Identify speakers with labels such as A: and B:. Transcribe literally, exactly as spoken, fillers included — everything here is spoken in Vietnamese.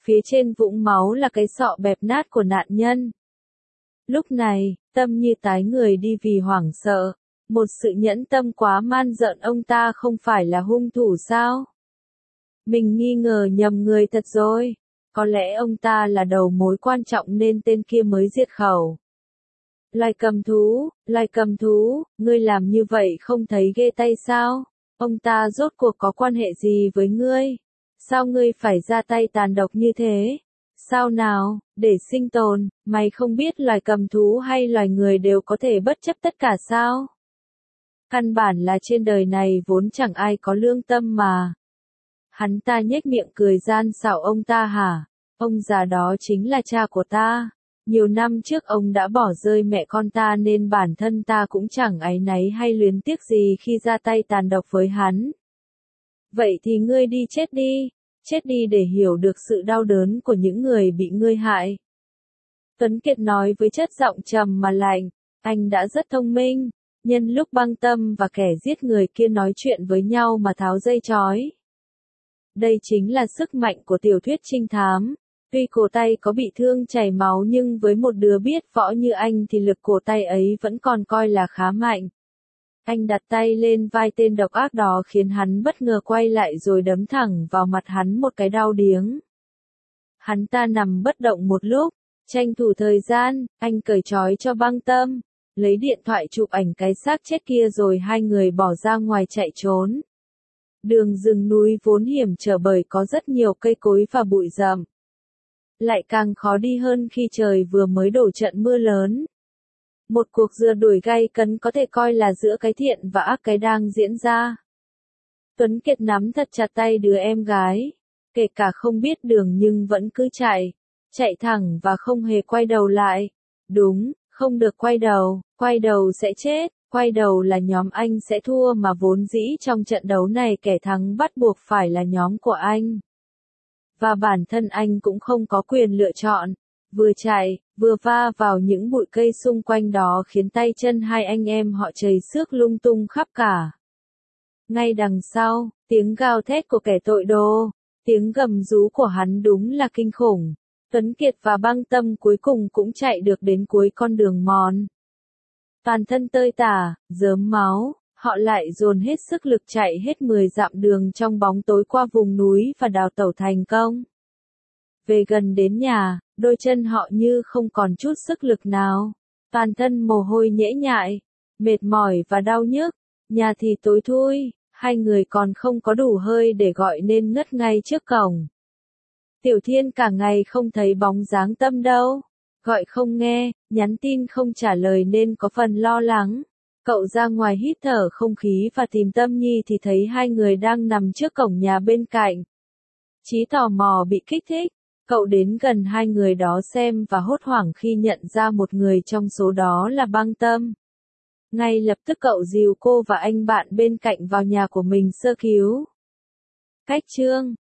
A: Phía trên vũng máu là cái sọ bẹp nát của nạn nhân. Lúc này, Tâm như tái người đi vì hoảng sợ. Một sự nhẫn tâm quá man dợn, ông ta không phải là hung thủ sao? Mình nghi ngờ nhầm người thật rồi. Có lẽ ông ta là đầu mối quan trọng nên tên kia mới diệt khẩu. Loài cầm thú, loài cầm thú, ngươi làm như vậy không thấy ghê tay sao? Ông ta rốt cuộc có quan hệ gì với ngươi? Sao ngươi phải ra tay tàn độc như thế? Sao nào, để sinh tồn, mày không biết loài cầm thú hay loài người đều có thể bất chấp tất cả sao? Căn bản là trên đời này vốn chẳng ai có lương tâm mà. Hắn ta nhếch miệng cười gian xảo, ông ta hả? Ông già đó chính là cha của ta. Nhiều năm trước ông đã bỏ rơi mẹ con ta nên bản thân ta cũng chẳng áy náy hay luyến tiếc gì khi ra tay tàn độc với hắn. Vậy thì ngươi đi chết đi, chết đi để hiểu được sự đau đớn của những người bị ngươi hại. Tuấn Kiệt nói với chất giọng trầm mà lạnh, anh đã rất thông minh, nhân lúc Băng Tâm và kẻ giết người kia nói chuyện với nhau mà tháo dây trói. Đây chính là sức mạnh của tiểu thuyết trinh thám. Tuy cổ tay có bị thương chảy máu nhưng với một đứa biết võ như anh thì lực cổ tay ấy vẫn còn coi là khá mạnh. Anh đặt tay lên vai tên độc ác đó khiến hắn bất ngờ quay lại rồi đấm thẳng vào mặt hắn một cái đau điếng. Hắn ta nằm bất động một lúc, tranh thủ thời gian, anh cởi trói cho Băng Tâm, lấy điện thoại chụp ảnh cái xác chết kia rồi hai người bỏ ra ngoài chạy trốn. Đường rừng núi vốn hiểm trở bởi có rất nhiều cây cối và bụi rậm. Lại càng khó đi hơn khi trời vừa mới đổ trận mưa lớn. Một cuộc rượt đuổi gay cấn có thể coi là giữa cái thiện và ác cái đang diễn ra. Tuấn Kiệt nắm thật chặt tay đứa em gái, kể cả không biết đường nhưng vẫn cứ chạy, chạy thẳng và không hề quay đầu lại. Đúng, không được quay đầu, quay đầu sẽ chết, quay đầu là nhóm anh sẽ thua mà vốn dĩ trong trận đấu này kẻ thắng bắt buộc phải là nhóm của anh. Và bản thân anh cũng không có quyền lựa chọn, vừa chạy, vừa va vào những bụi cây xung quanh đó khiến tay chân hai anh em họ chảy xước lung tung khắp cả. Ngay đằng sau, tiếng gào thét của kẻ tội đồ, tiếng gầm rú của hắn đúng là kinh khủng. Tuấn Kiệt và Băng Tâm cuối cùng cũng chạy được đến cuối con đường mòn. Toàn thân tơi tả, rớm máu. Họ lại dồn hết sức lực chạy hết mười dặm đường trong bóng tối qua vùng núi và đào tẩu thành công. Về gần đến nhà, đôi chân họ như không còn chút sức lực nào. Toàn thân mồ hôi nhễ nhại, mệt mỏi và đau nhức. Nhà thì tối thui, hai người còn không có đủ hơi để gọi nên ngất ngay trước cổng. Tiểu Thiên cả ngày không thấy bóng dáng Tâm đâu. Gọi không nghe, nhắn tin không trả lời nên có phần lo lắng. Cậu ra ngoài hít thở không khí và tìm Tâm Nhi thì thấy hai người đang nằm trước cổng nhà bên cạnh. Trí tò mò bị kích thích, cậu đến gần hai người đó xem và hốt hoảng khi nhận ra một người trong số đó là Băng Tâm. Ngay lập tức cậu dìu cô và anh bạn bên cạnh vào nhà của mình sơ cứu. Cách chương